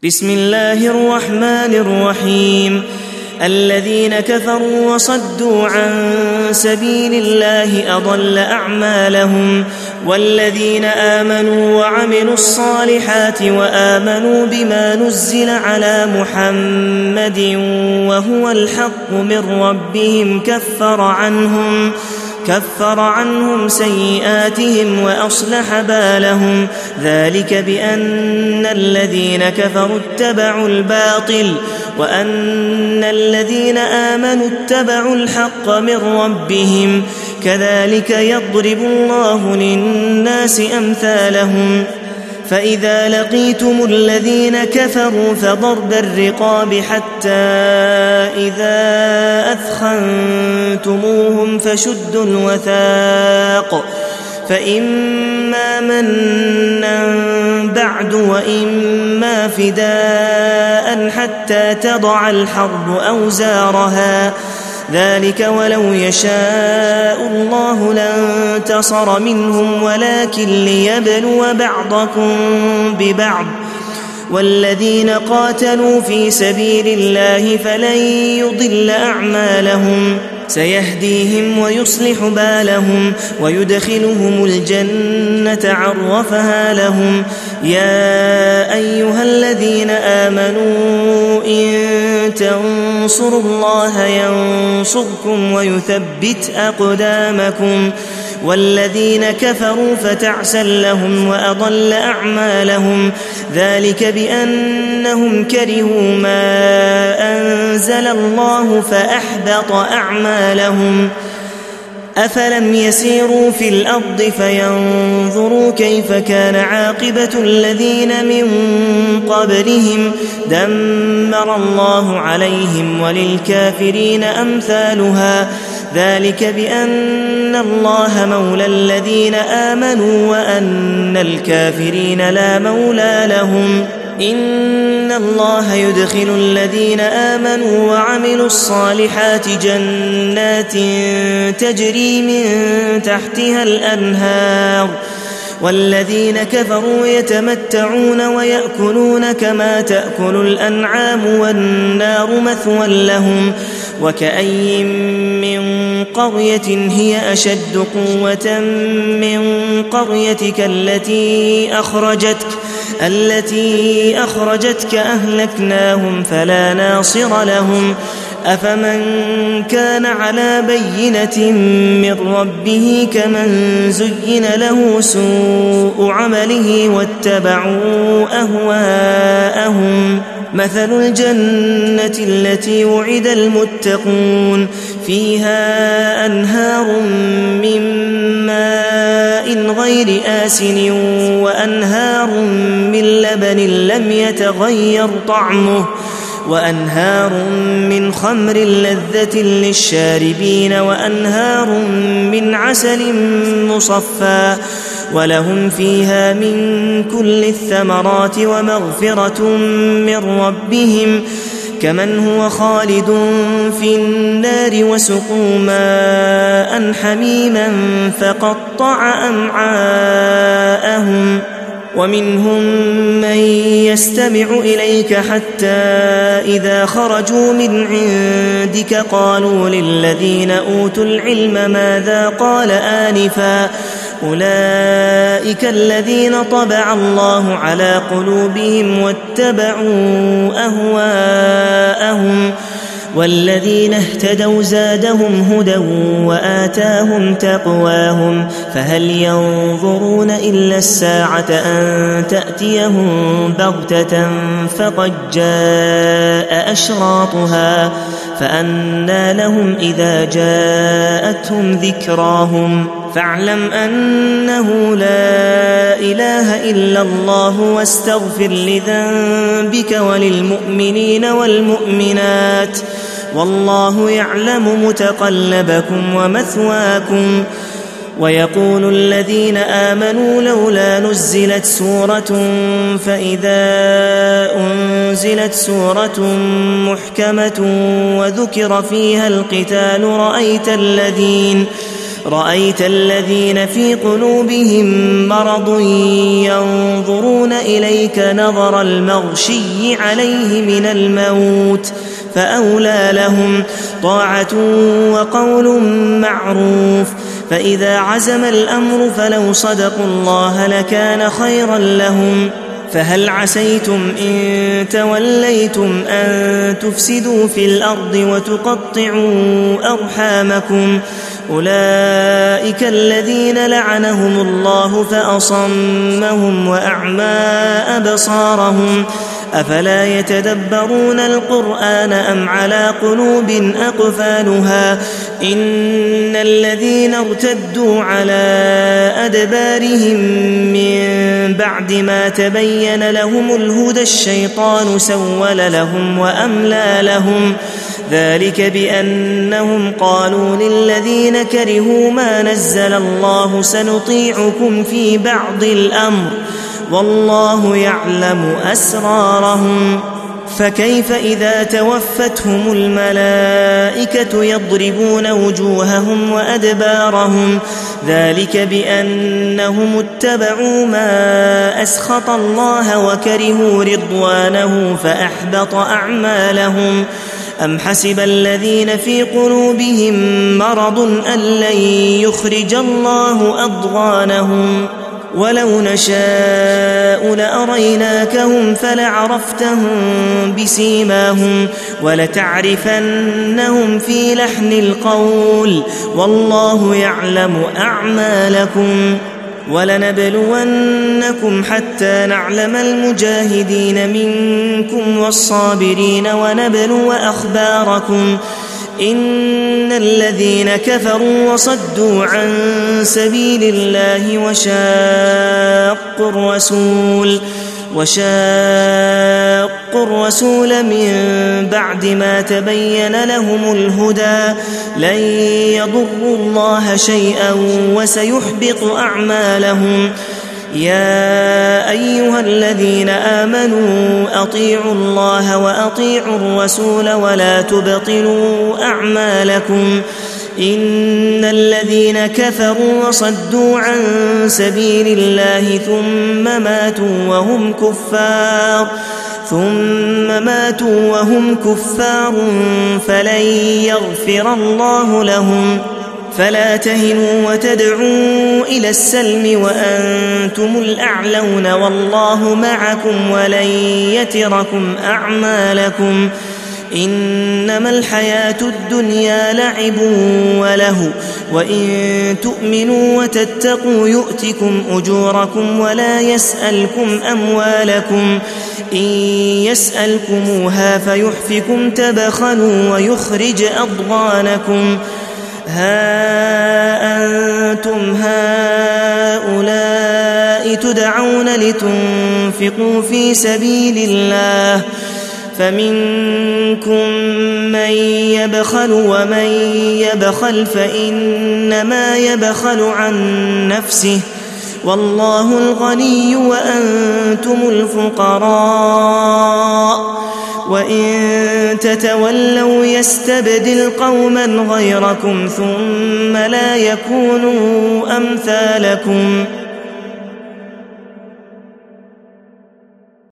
بسم الله الرحمن الرحيم. الذين كفروا وصدوا عن سبيل الله أضل أعمالهم، والذين آمنوا وعملوا الصالحات وآمنوا بما نزل على محمد وهو الحق من ربهم كفر عنهم سيئاتهم وأصلح بالهم، ذلك بأن الذين كفروا اتبعوا الباطل وأن الذين آمنوا اتبعوا الحق من ربهم، كذلك يضرب الله للناس أمثالهم. فإذا لقيتم الذين كفروا فضرب الرقاب حتى إذا أثخنتموهم فشدوا الوثاق، فإما منا بعد وإما فداء حتى تضع الحرب أوزارها، ذلك ولو يشاء الله لانتصر منهم ولكن ليبلو بعضكم ببعض، والذين قاتلوا في سبيل الله فلن يضل أعمالهم، سيهديهم ويصلح بالهم ويدخلهم الجنة عرفها لهم. يا أيها الذين آمنوا إن تنصروا الله ينصركم ويثبت أقدامكم، والذين كفروا فتعسا لهم وأضل أعمالهم، ذلك بأنهم كرهوا ما أنزل الله فأحبط أعمالهم. أفلم يسيروا في الأرض فينظروا كيف كان عاقبة الذين من قبلهم، دمر الله عليهم وللكافرين أمثالها، ذلك بأن الله مولى الذين آمنوا وأن الكافرين لا مولى لهم. إن الله يدخل الذين آمنوا وعملوا الصالحات جنات تجري من تحتها الأنهار، والذين كفروا يتمتعون ويأكلون كما تأكل الأنعام والنار مثوى لهم. وكأي من قرية هي أشد قوة من قريتك التي أخرجتك أهلكناهم فلا ناصر لهم. أفمن كان على بينة من ربه كمن زين له سوء عمله واتبعوا أهواءهم. مثل الجنة التي وعد المتقون فيها أنهار من ماء غير آسن وأنهار من لبن لم يتغير طعمه وأنهار من خمر لذة للشاربين وأنهار من عسل مصفى، ولهم فيها من كل الثمرات ومغفرة من ربهم، كمن هو خالد في النار وسقوا ماء حميما فقطع أمعاءهم. ومنهم من يستمع إليك حتى إذا خرجوا من عندك قالوا للذين أوتوا العلم ماذا قال آنفا، أولئك الذين طبع الله على قلوبهم واتبعوا أهواءهم، والذين اهتدوا زادهم هدى وآتاهم تقواهم. فهل ينظرون إلا الساعة أن تأتيهم بغتة فقد جاء أشراطها، فأنى لهم إذا جاءتهم ذكراهم. فاعلم أنه لا إله إلا الله واستغفر لذنبك وللمؤمنين والمؤمنات، والله يعلم متقلبكم ومثواكم. ويقول الذين آمنوا لولا نزلت سورة، فإذا أنزلت سورة محكمة وذكر فيها القتال رأيت الذين في قلوبهم مرض ينظرون إليك نظر المغشي عليه من الموت فأولى لهم طاعة وقول معروف. فإذا عزم الأمر فلو صدقوا الله لكان خيرا لهم. فهل عسيتم إن توليتم أن تفسدوا في الأرض وتقطعوا أرحامكم؟ أولئك الذين لعنهم الله فأصمهم وأعمى أبصارهم. أفلا يتدبرون القرآن أم على قلوب أقفالها؟ إن الذين ارتدوا على أدبارهم من بعد ما تبين لهم الهدى الشيطان سول لهم وأملى لهم. ذلك بأنهم قالوا للذين كرهوا ما نزل الله سنطيعكم في بعض الأمر والله يعلم أسرارهم. فكيف إذا توفتهم الملائكة يضربون وجوههم وأدبارهم؟ ذلك بأنهم اتبعوا ما أسخط الله وكرهوا رضوانه فأحبط أعمالهم. أم حسب الذين في قلوبهم مرض أن لن يخرج الله أضغانهم؟ ولو نشاء لأريناكهم فلعرفتهم بسيماهم ولتعرفنهم في لحن القول والله يعلم أعمالكم. ولنبلونكم حتى نعلم المجاهدين منكم والصابرين ونبلو أخباركم. إن الذين كفروا وصدوا عن سبيل الله وشاقوا الرسول من بعد ما تبين لهم الهدى لن يضروا الله شيئا وسيحبط أعمالهم. يا أيها الذين آمنوا أطيعوا الله وأطيعوا الرسول ولا تبطلوا أعمالكم. إن الذين كفروا وصدوا عن سبيل الله ثم ماتوا وهم كفار فلن يغفر الله لهم. فلا تهنوا وتدعوا إلى السلم وأنتم الأعلون والله معكم ولن يتركم أعمالكم. إنما الحياة الدنيا لعب وله وإن تؤمنوا وتتقوا يؤتكم أجوركم ولا يسألكم أموالكم. إن يسألكموها فيحفكم تبخلوا ويخرج أضغانكم. ها أنتم هؤلاء تدعون لتنفقوا في سبيل الله فمنكم من يبخل ومن يبخل فإنما يبخل عن نفسه والله الغني وأنتم الفقراء. وإن تتولوا يستبدل قوما غيركم ثم لا يكونوا أمثالكم.